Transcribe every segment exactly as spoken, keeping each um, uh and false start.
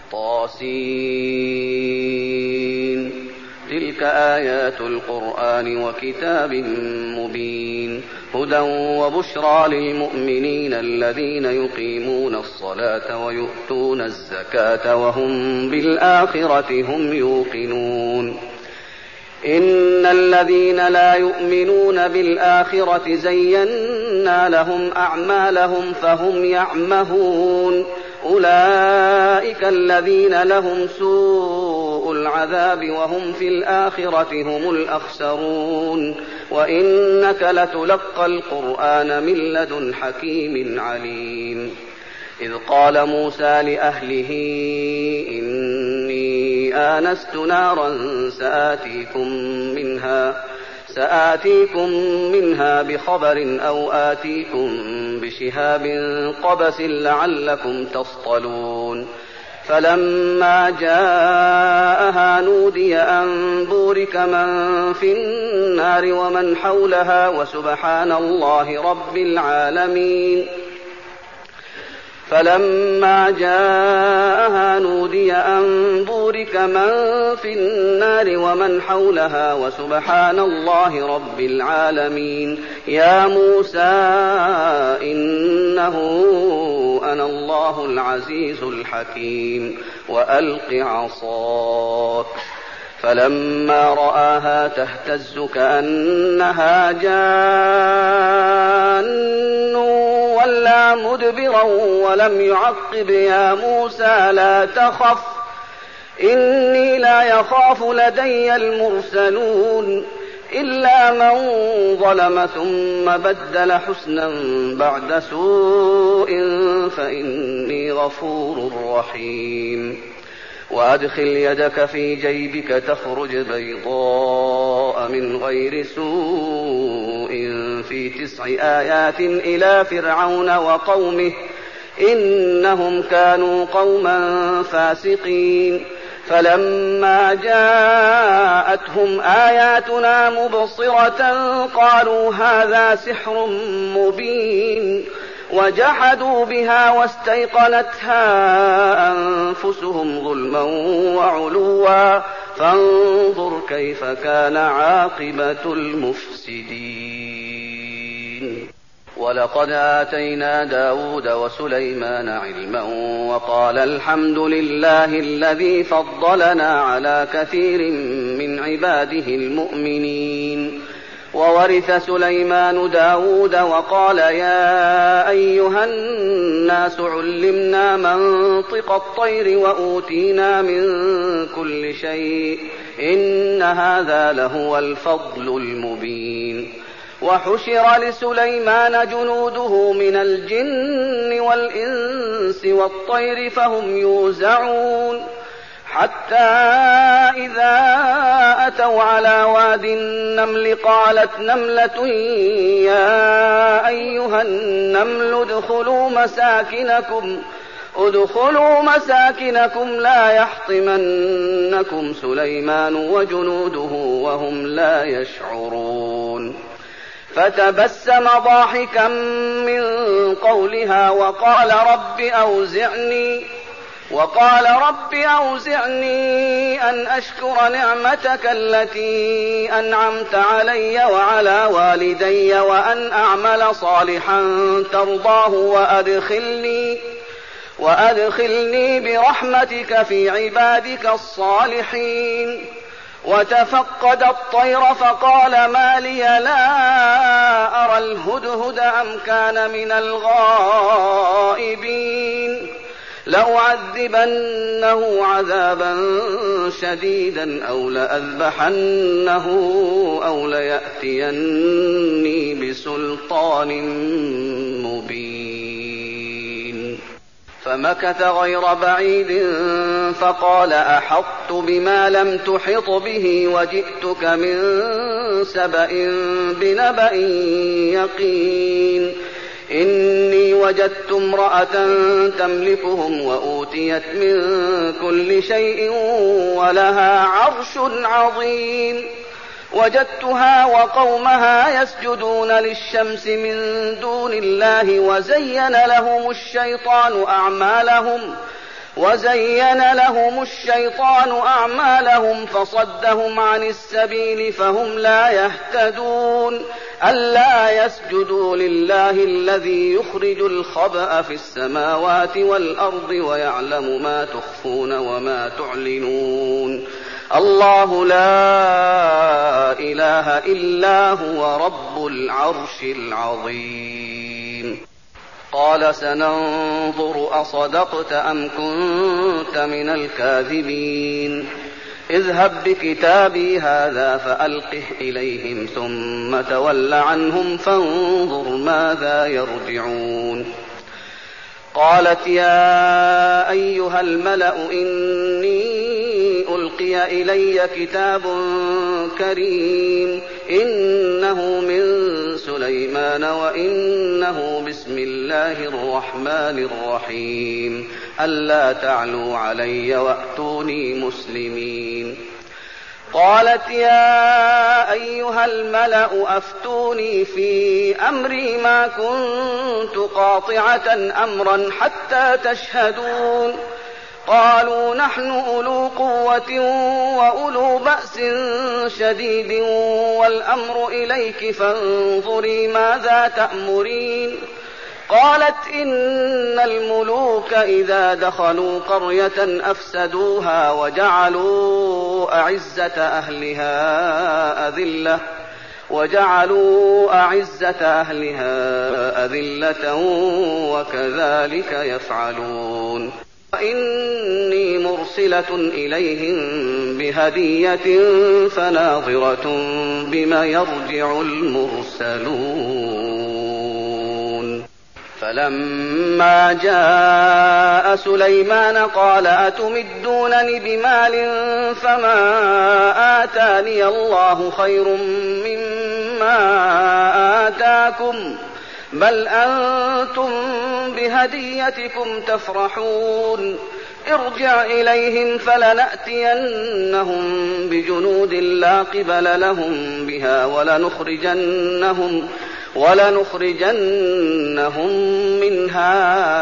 طاسين. تلك آيات القرآن وكتاب مبين. هدى وبشرى للمؤمنين الذين يقيمون الصلاة ويؤتون الزكاة وهم بالآخرة هم يوقنون. إن الذين لا يؤمنون بالآخرة زينا لهم أعمالهم فهم يعمهون. أولئك الذين لهم سوء العذاب وهم في الآخرة هم الأخسرون. وإنك لتلقى القرآن من لدن حكيم عليم. إذ قال موسى لأهله إني آنست نارا سآتيكم منها سآتيكم منها بخبر أو آتيكم بشهاب قبس لعلكم تصطلون. فلما جاءها نودي أن بورك من في النار ومن حولها وسبحان الله رب العالمين. فلما جاءها نودي أن بورك من في النار ومن حولها وسبحان الله رب العالمين. يا موسى إنه أنا الله العزيز الحكيم وألق عصاك. فلما رآها تهتز كأنها جان ولا مدبرا ولم يعقب يا موسى لا تخف إني لا يخاف لدي المرسلون. إلا من ظلم ثم بدل حسنا بعد سوء فإني غفور رحيم. وأدخل يدك في جيبك تخرج بيضاء من غير سوء في تسع آيات إلى فرعون وقومه إنهم كانوا قوما فاسقين. فلما جاءتهم آياتنا مبصرة قالوا هذا سحر مبين. وجحدوا بها واستيقنتها أنفسهم ظلما وعلوا فانظر كيف كان عاقبة المفسدين. ولقد آتينا داود وسليمان علما وقال الحمد لله الذي فضلنا على كثير من عباده المؤمنين. وورث سليمان داود وقال يا أيها الناس علمنا منطق الطير وأوتينا من كل شيء إن هذا لهو الفضل المبين. وحشر لسليمان جنوده من الجن والإنس والطير فهم يوزعون حتى إذا أتوا على واد النمل قالت نملة يا أيها النمل ادخلوا مساكنكم ادخلوا مساكنكم لا يحطمنكم سليمان وجنوده وهم لا يشعرون. فتبسم ضاحكا من قولها وقال رب أوزعني وقال رب أوزعني أن أشكر نعمتك التي أنعمت علي وعلى والدي وأن أعمل صالحا ترضاه وأدخلني, وأدخلني برحمتك في عبادك الصالحين. وتفقد الطير فقال ما لي لا أرى الهدهد أم كان من الغائبين لأعذبنه عذابا شديدا أو لأذبحنه أو ليأتيني بسلطان مبين. فمكث غير بعيد فقال أحطت بما لم تحط به وجئتك من سبأ بنبأ يقين. إني وجدت امرأة تملكهم وأوتيت من كل شيء ولها عرش عظيم. وجدتها وقومها يسجدون للشمس من دون الله وزين لهم الشيطان أعمالهم وزين لهم الشيطان أعمالهم فصدهم عن السبيل فهم لا يهتدون ألا يسجدوا لله الذي يخرج الخبأ في السماوات والأرض ويعلم ما تخفون وما تعلنون الله لا إله إلا هو رب العرش العظيم. قال سننظر أصدقت أم كنت من الكاذبين اذهب بكتابي هذا فألقه إليهم ثم تول عنهم فانظر ماذا يرجعون. قالت يا أيها الملأ إني ألقي إلي كتاب كريم إنه من سليمان وإنه بسم الله الرحمن الرحيم ألا تعلوا علي وأتوني مسلمين. قالت يا أيها الملأ أفتوني في أمري ما كنت قاطعة أمرا حتى تشهدون. قالوا نحن أولو قوة وأولو بأس شديد والأمر إليك فانظري ماذا تأمرين. قالت إن الملوك إذا دخلوا قرية أفسدوها وجعلوا أعزة أهلها أذلة وجعلوا أعزة أهلها أذلة وكذلك يفعلون. وإني مرسلة إليهم بهدية فناظرة بما يرجع المرسلون. فلما جاء سليمان قال أتمدونني بمال فما آتاني الله خير مما آتاكم بل أنتم بهديتكم تفرحون. ارجع إليهم فلنأتينهم بجنود لا قبل لهم بها ولنخرجنهم, ولنخرجنهم منها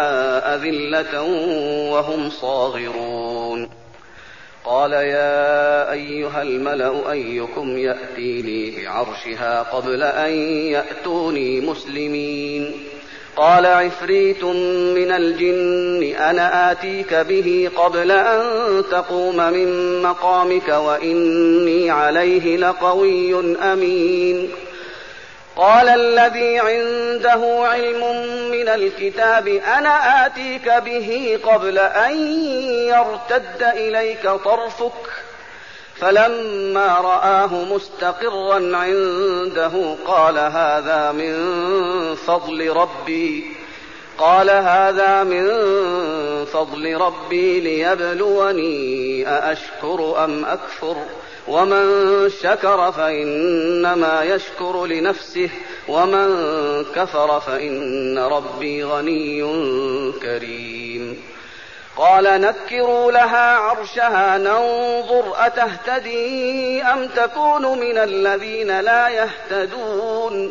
أذلة وهم صاغرون. قال يا أيها الملأ أيكم يأتيني بعرشها قبل أن يأتوني مسلمين. قال عفريت من الجن أنا آتيك به قبل أن تقوم من مقامك وإني عليه لقوي أمين. قال الذي عنده علم من الكتاب أنا آتيك به قبل أن يرتد إليك طرفك فلما رآه مستقرا عنده قال هذا من فضل ربي قال هذا من فضل ربي ليبلوني أأشكر أم أكفر ومن شكر فإنما يشكر لنفسه ومن كفر فإن ربي غني كريم. قال نكروا لها عرشها ننظر أتهتدي أم تكون من الذين لا يهتدون.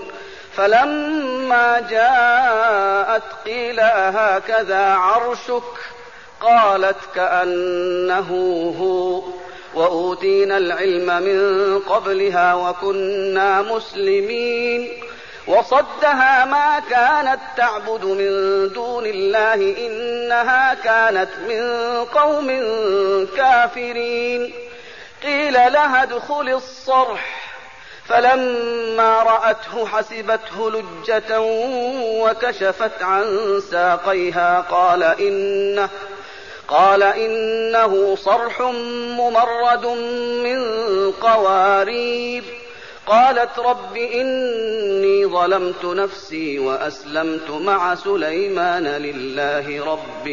فلما جاءت قيل أهكذا عرشك قالت كأنه هو وأوتينا العلم من قبلها وكنا مسلمين. وصدها ما كانت تعبد من دون الله إنها كانت من قوم كافرين. قيل لها ادخل الصرح فلما رأته حسبته لجة وكشفت عن ساقيها قال إنه قال إنه صرح ممرد من قوارير. قالت رب إني ظلمت نفسي وأسلمت مع سليمان لله رب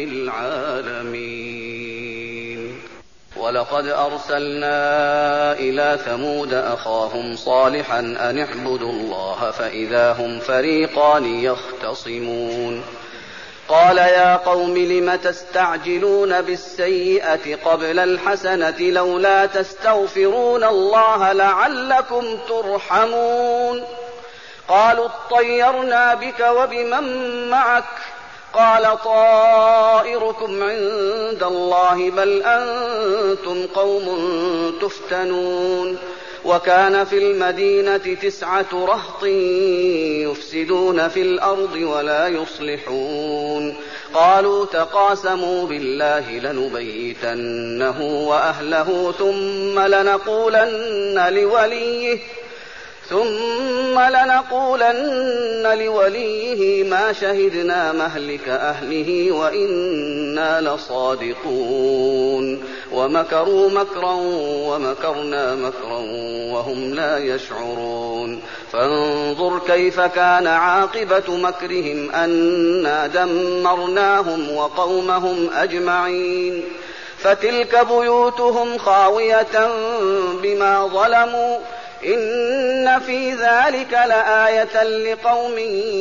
العالمين. ولقد أرسلنا إلى ثمود أخاهم صالحا أن اعبدوا الله فإذا هم فريقان يختصمون. قال يا قوم لم تستعجلون بالسيئة قبل الحسنة لولا تستغفرون الله لعلكم ترحمون. قالوا اطيرنا بك وبمن معك قال طائركم عند الله بل أنتم قوم تفتنون وكان في المدينة تسعة رهط يفسدون في الأرض ولا يصلحون قالوا تقاسموا بالله لنبيتنه وأهله ثم لنقولن لوليه ثم لنقولن لوليه ما شهدنا مهلك أهله وإنا لصادقون ومكروا مكرا ومكرنا مكرا وهم لا يشعرون فانظر كيف كان عاقبة مكرهم أنا دمرناهم وقومهم أجمعين فتلك بيوتهم خاوية بما ظلموا إن في ذلك لآية لقوم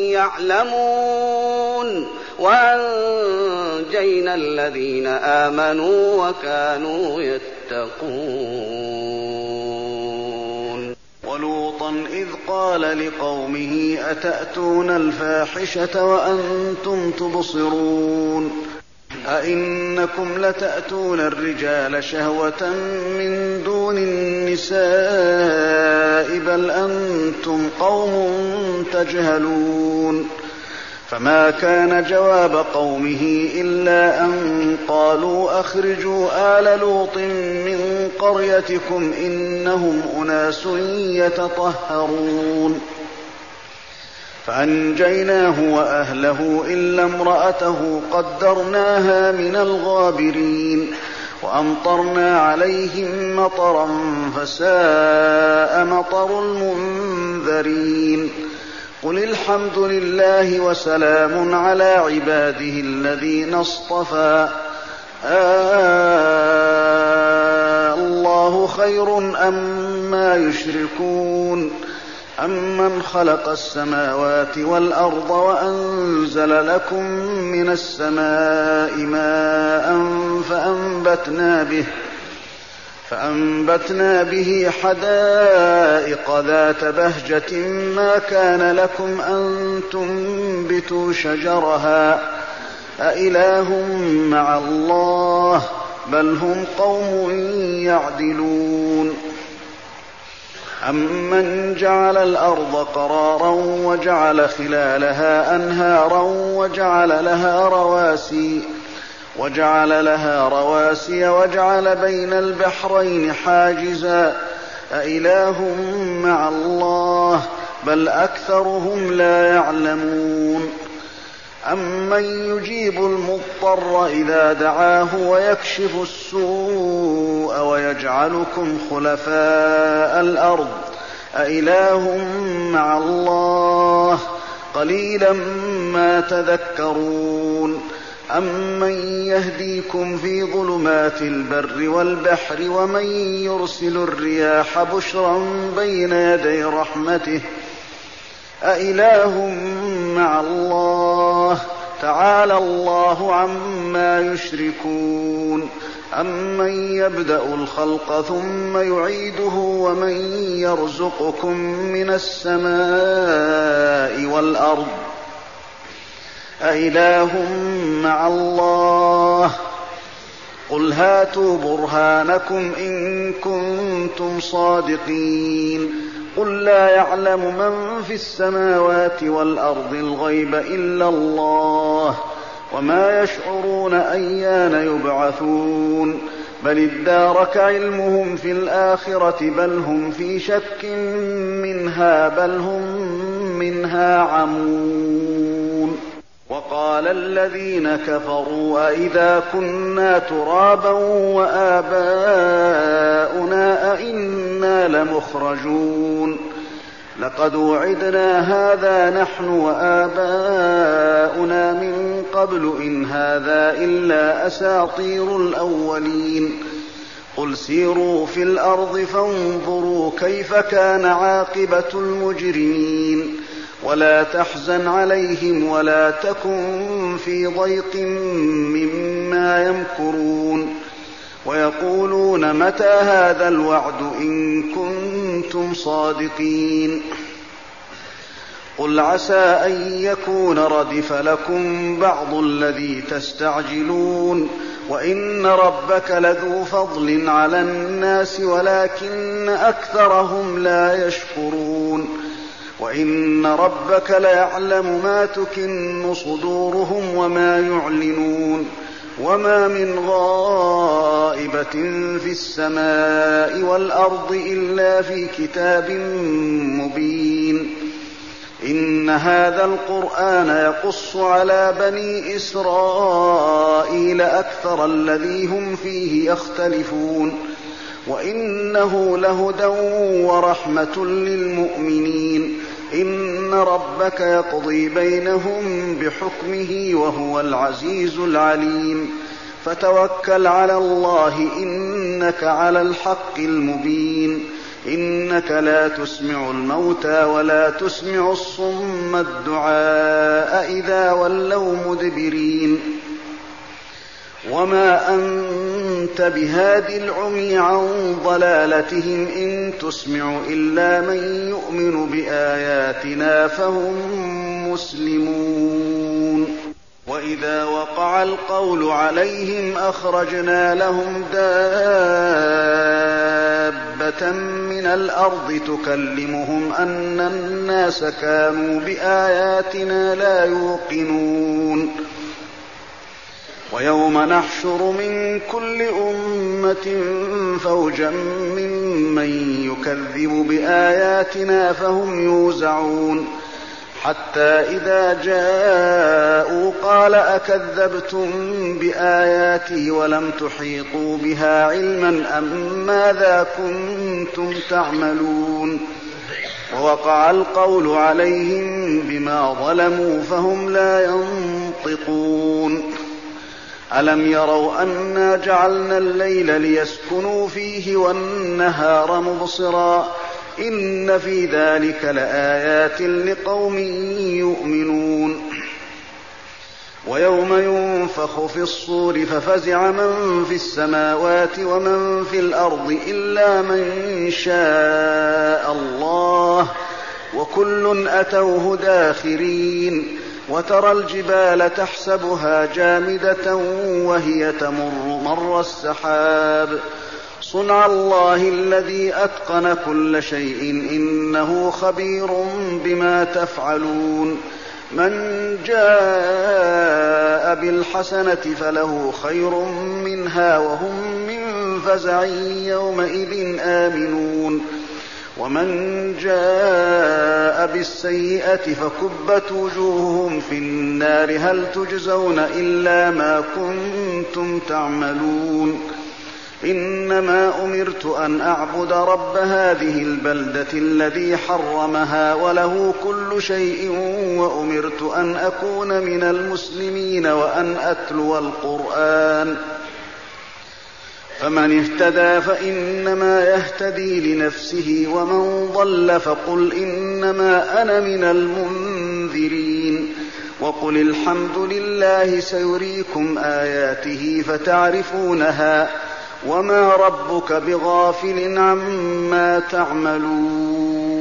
يعلمون وأنجينا الذين آمنوا وكانوا يتقون. ولوطا إذ قال لقومه أتأتون الفاحشة وأنتم تبصرون أئنكم لتأتون الرجال شهوة من دون النساء بل أنتم قوم تجهلون فما كان جواب قومه إلا أن قالوا أخرجوا آل لوط من قريتكم إنهم أناس يتطهرون فأنجيناه وأهله إلا امرأته قدرناها من الغابرين وأمطرنا عليهم مطرا فساء مطر المنذرين قل الحمد لله وسلام على عباده الذين اصطفى آه الله خير أما يشركون أمن خلق السماوات والأرض وأنزل لكم من السماء ماء فأنبتنا به فأنبتنا به حدائق ذات بهجة ما كان لكم أن تنبتوا شجرها أإله مع الله بل هم قوم يعدلون أمن جعل الأرض قرارا وجعل خلالها أنهارا وجعل لها رواسي وجعل لها رواسي وجعل بين البحرين حاجزا أإله مع الله بل أكثرهم لا يعلمون أمن يجيب المضطر إذا دعاه ويكشف السوء ويجعلكم خلفاء الأرض أإله مع الله قليلا ما تذكرون أمن يهديكم في ظلمات البر والبحر ومن يرسل الرياح بشرا بين يدي رحمته أإله مع الله تعالى الله عما يشركون أمن يبدأ الخلق ثم يعيده ومن يرزقكم من السماء والأرض أإله مع الله قل هاتوا برهانكم إن كنتم صادقين قل لا يعلم من في السماوات والأرض الغيب إلا الله وما يشعرون أيان يبعثون بل ادارك علمهم في الآخرة بل هم في شك منها بل هم منها عمون وقال الذين كفروا أئذا كنا ترابا وآباؤنا أئنا لمخرجون لقد وعدنا هذا نحن وآباؤنا من قبل إن هذا إلا أساطير الأولين قل سيروا في الأرض فانظروا كيف كان عاقبة المجرمين ولا تحزن عليهم ولا تكن في ضيق مما يمكرون ويقولون متى هذا الوعد إن كنتم صادقين قل عسى أن يكون ردف لكم بعض الذي تستعجلون وإن ربك لذو فضل على الناس ولكن أكثرهم لا يشكرون وإن ربك ليعلم ما تكن صدورهم وما يعلنون وما من غائبة في السماء والأرض إلا في كتاب مبين إن هذا القرآن يقص على بني إسرائيل أكثر الذي هم فيه يختلفون وإنه لهدى ورحمة للمؤمنين إن ربك يقضي بينهم بحكمه وهو العزيز العليم فتوكل على الله إنك على الحق المبين إنك لا تسمع الموتى ولا تسمع الصم الدعاء إذا ولوا مدبرين وما أنت بهاد العمي عن ضلالتهم إن تسمع إلا من يؤمن بآياتنا فهم مسلمون وإذا وقع القول عليهم أخرجنا لهم دابة من الأرض تكلمهم أن الناس كانوا بآياتنا لا يوقنون ويوم نحشر من كل أمة فوجا ممن يكذب بآياتنا فهم يوزعون حتى إذا جاءوا قال أكذبتم بآياتي ولم تحيطوا بها علما أم ماذا كنتم تعملون ووقع القول عليهم بما ظلموا فهم لا ينطقون ألم يروا أنا جعلنا الليل ليسكنوا فيه والنهار مبصرا إن في ذلك لآيات لقوم يؤمنون ويوم ينفخ في الصور ففزع من في السماوات ومن في الأرض إلا من شاء الله وكل أتوه داخرين وترى الجبال تحسبها جامدة وهي تمر مر السحاب صنع الله الذي أتقن كل شيء إنه خبير بما تفعلون من جاء بالحسنة فله خير منها وهم من فزع يومئذ آمنون ومن جاء بالسيئة فكبت وجوههم في النار هل تجزون إلا ما كنتم تعملون إنما أمرت أن أعبد رب هذه البلدة الذي حرمها وله كل شيء وأمرت أن أكون من المسلمين وأن أتلو القرآن فمن اهتدى فإنما يهتدي لنفسه ومن ضل فقل إنما أنا من المنذرين وقل الحمد لله سيريكم آياته فتعرفونها وما ربك بغافل عما تعملون